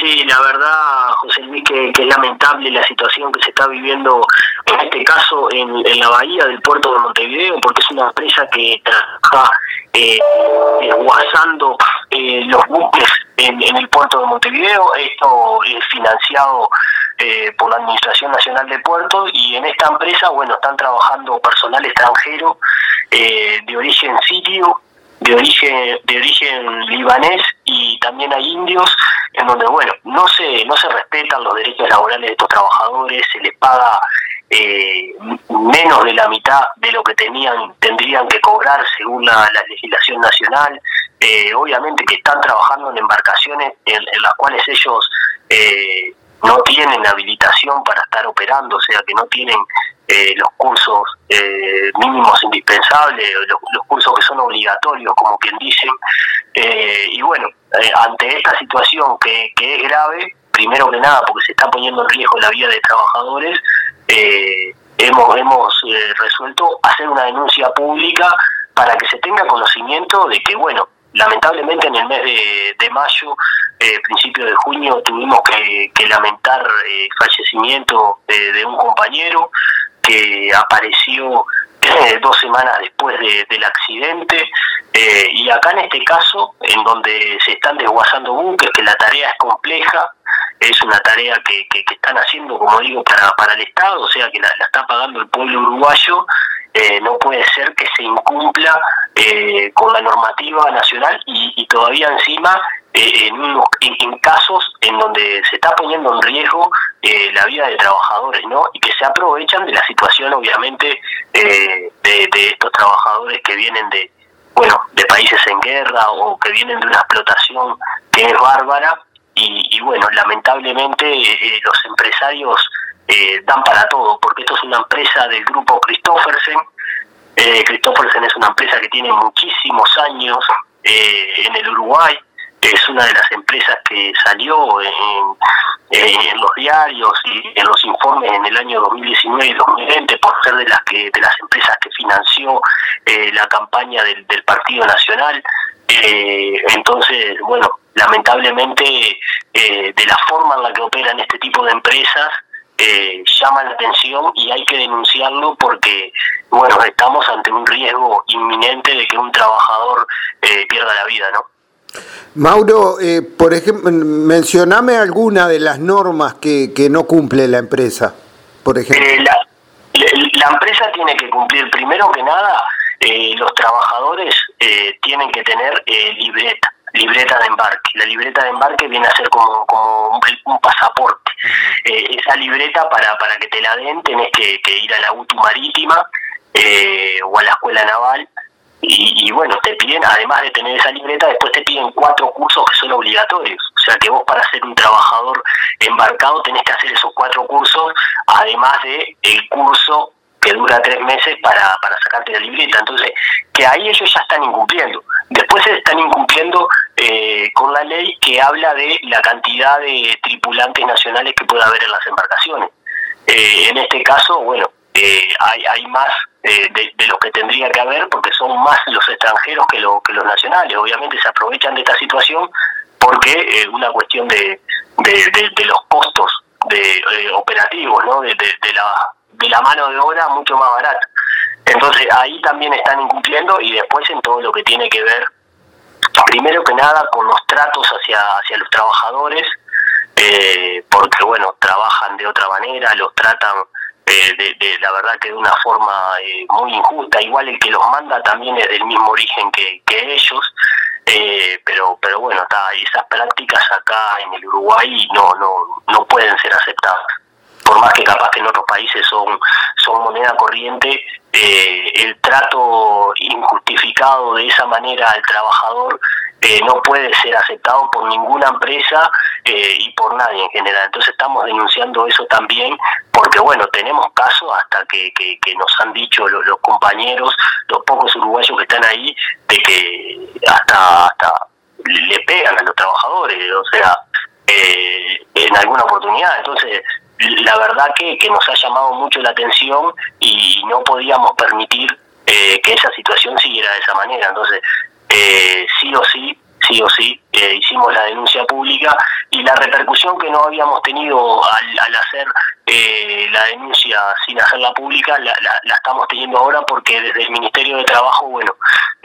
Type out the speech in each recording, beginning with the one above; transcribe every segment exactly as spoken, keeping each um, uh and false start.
Sí, la verdad, José Luis, que, que es lamentable la situación que se está viviendo, en este caso, en, en la bahía del puerto de Montevideo, porque es una empresa que trabaja eh, desguazando eh, los buques en, en el puerto de Montevideo. Esto es financiado eh, por la Administración Nacional de Puertos, y en esta empresa, bueno, están trabajando personal extranjero eh, de origen sirio, de origen de origen libanés, y también hay indios, en donde bueno no se no se respetan los derechos laborales de estos trabajadores, se les paga eh, menos de la mitad de lo que tenían tendrían que cobrar según la, la legislación nacional. Eh, obviamente que están trabajando en embarcaciones en, en las cuales ellos eh, no tienen habilitación para estar operando, o sea que no tienen eh, los cursos eh, mínimos indispensables, los, los cursos que son obligatorios, como quien dicen. Eh, y bueno, eh, ante esta situación que, que es grave, primero que nada porque se está poniendo en riesgo la vida de trabajadores, eh, hemos, hemos eh, resuelto hacer una denuncia pública para que se tenga conocimiento de que, bueno, lamentablemente en el mes de, de mayo, eh, principio de junio, tuvimos que, que lamentar eh, fallecimiento de, de un compañero que apareció eh, dos semanas después de, del accidente, eh, y acá en este caso, en donde se están desguazando buques, que la tarea es compleja, es una tarea que, que, que están haciendo, como digo, para, para el Estado, o sea que la, la está pagando el pueblo uruguayo. Eh, no puede ser que se incumpla eh, con la normativa nacional y, y todavía encima eh, en, unos, en, en casos en donde se está poniendo en riesgo eh, la vida de trabajadores, ¿no? Y que se aprovechan de la situación, obviamente, eh, de, de estos trabajadores que vienen de, bueno, de países en guerra o que vienen de una explotación que es bárbara. Y, y bueno, lamentablemente eh, los empresarios Eh, dan para todo, porque esto es una empresa del grupo Christophersen. eh, Christophersen es una empresa que tiene muchísimos años eh, en el Uruguay, es una de las empresas que salió en, en, en los diarios y en los informes en el año dos mil diecinueve y dos mil veinte por ser de las que de las empresas que financió eh, la campaña del, del Partido Nacional. Eh, entonces, bueno, lamentablemente eh, de la forma en la que operan este tipo de empresas, Eh, llama la atención y hay que denunciarlo porque, bueno, estamos ante un riesgo inminente de que un trabajador eh, pierda la vida, ¿no? Mauro, eh, por ejemplo, mencioname alguna de las normas que, que no cumple la empresa, por ejemplo. Eh, la, la empresa tiene que cumplir, primero que nada, eh, los trabajadores eh, tienen que tener eh, libreta. libreta de embarque. La libreta de embarque viene a ser como, como un, un pasaporte. Uh-huh. Eh, esa libreta, para, para que te la den, tenés que, que ir a la U T U Marítima eh, o a la Escuela Naval, y, y bueno, te piden, además de tener esa libreta, después te piden cuatro cursos que son obligatorios. O sea que vos, para ser un trabajador embarcado, tenés que hacer esos cuatro cursos, además de el curso que dura tres meses para, para sacarte la libreta. Entonces, que ahí ellos ya están incumpliendo. Después se están incumpliendo eh, con la ley que habla de la cantidad de tripulantes nacionales que puede haber en las embarcaciones. Eh, en este caso, bueno, eh, hay, hay más eh, de, de los que tendría que haber, porque son más los extranjeros que, lo, que los nacionales. Obviamente se aprovechan de esta situación porque es eh, una cuestión de, de, de, de los costos de eh, operativos, ¿no? De, de, de la de la mano de obra mucho más barata. Entonces ahí también están incumpliendo, y después en todo lo que tiene que ver, primero que nada, con los tratos hacia, hacia los trabajadores, eh, porque bueno, trabajan de otra manera, los tratan eh, de, de la verdad que de una forma eh, muy injusta. Igual el que los manda también es del mismo origen que, que ellos, eh, pero pero bueno, está, esas prácticas acá en el Uruguay no no no pueden ser aceptadas. Por más que capaz que en otros países son, son moneda corriente, eh, el trato injustificado de esa manera al trabajador eh, no puede ser aceptado por ninguna empresa eh, y por nadie en general. Entonces estamos denunciando eso también, porque bueno, tenemos casos hasta que, que, que nos han dicho los, los compañeros, los pocos uruguayos que están ahí, de que hasta, hasta le pegan a los trabajadores, o sea, eh, en alguna oportunidad. Entonces, la verdad que, que nos ha llamado mucho la atención y no podíamos permitir eh, que esa situación siguiera de esa manera. Entonces, eh, sí o sí sí o sí, eh, hicimos la denuncia pública y la repercusión que no habíamos tenido al, al hacer eh, la denuncia sin hacerla pública, la, la, la estamos teniendo ahora porque desde el Ministerio de Trabajo, bueno,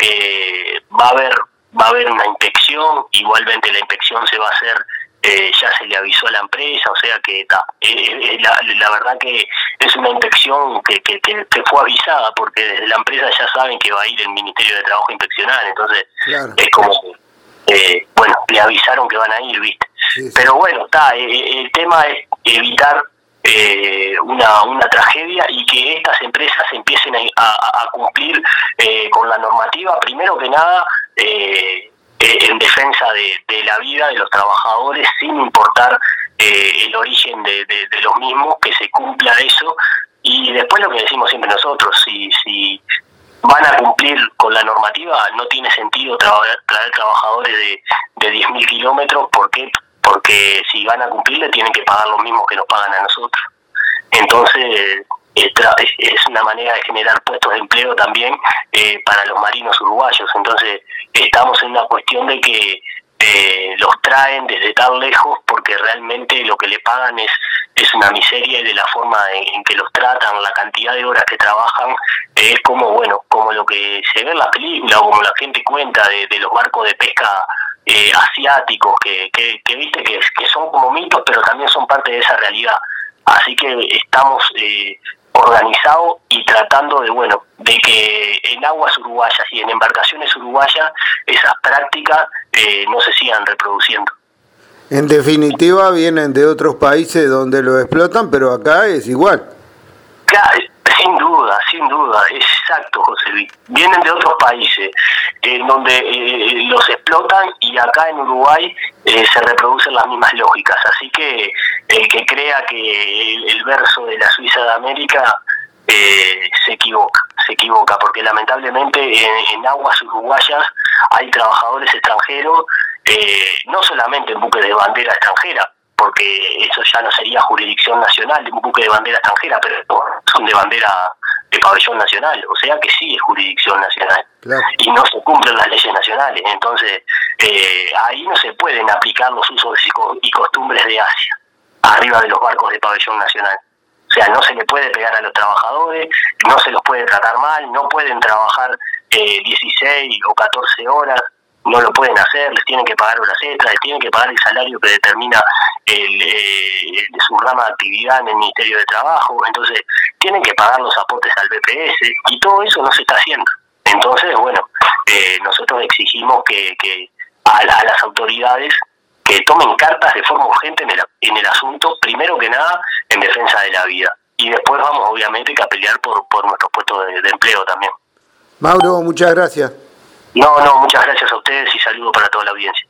eh, va a haber va a haber una inspección, igualmente la inspección se va a hacer, eh, ya se le avisó a la empresa, o sea que ta, eh, eh, la, la verdad que es una inspección que, que, que, que fue avisada, porque desde la empresa ya saben que va a ir el Ministerio de Trabajo a inspeccionar, entonces claro. Es como que, eh, bueno, le avisaron que van a ir, ¿viste? Sí, sí. Pero bueno, está, eh, el tema es evitar eh, una, una tragedia y que estas empresas empiecen a, a, a cumplir eh, con la normativa, primero que nada, eh, en defensa de, de la vida de los trabajadores, sin importar eh, el origen de, de, de los mismos, que se cumpla eso. Y después lo que decimos siempre nosotros, si si van a cumplir con la normativa, no tiene sentido traer, traer trabajadores de, de diez mil kilómetros. ¿Por qué? Porque si van a cumplirle tienen que pagar lo mismo que nos pagan a nosotros. Entonces es una manera de generar puestos de empleo también eh, para los marinos uruguayos. Entonces estamos en una cuestión de que eh, los traen desde tan lejos porque realmente lo que le pagan es es una miseria, y de la forma en, en que los tratan, la cantidad de horas que trabajan, eh, es como bueno como lo que se ve en las películas o como la gente cuenta de, de los barcos de pesca eh, asiáticos que, que, que viste que, que son como mitos, pero también son parte de esa realidad. Así que estamos eh, organizados y tratando de bueno de que en aguas uruguayas y en embarcaciones uruguayas esas prácticas eh, no se sigan reproduciendo. En definitiva vienen de otros países donde lo explotan, pero acá es igual. Claro, sin duda, sin duda, exacto, José Luis. Vienen de otros países en donde eh, los explotan, y acá en Uruguay eh, se reproducen las mismas lógicas. Así que el que crea que el, el verso de la Suiza de América eh, se equivoca, se equivoca, porque lamentablemente en, en aguas uruguayas hay trabajadores extranjeros, eh, no solamente en buques de bandera extranjera, porque eso ya no sería jurisdicción nacional de un buque de bandera extranjera, pero son de bandera de pabellón nacional, o sea que sí es jurisdicción nacional. Claro. Y no se cumplen las leyes nacionales, entonces eh, ahí no se pueden aplicar los usos y costumbres de Asia, arriba de los barcos de pabellón nacional. O sea, no se le puede pegar a los trabajadores, no se los puede tratar mal, no pueden trabajar eh, dieciséis o catorce horas, no lo pueden hacer, les tienen que pagar horas extras, les tienen que pagar el salario que determina el, eh, su rama de actividad en el Ministerio de Trabajo, entonces tienen que pagar los aportes al B P S, y todo eso no se está haciendo. Entonces, bueno, eh, nosotros exigimos que, que a, la, a las autoridades que tomen cartas de forma urgente en el, en el asunto, primero que nada en defensa de la vida, y después vamos obviamente que a pelear por, por nuestros puestos de, de empleo también. Mauro, muchas gracias. No, no, muchas gracias a ustedes y saludo para toda la audiencia.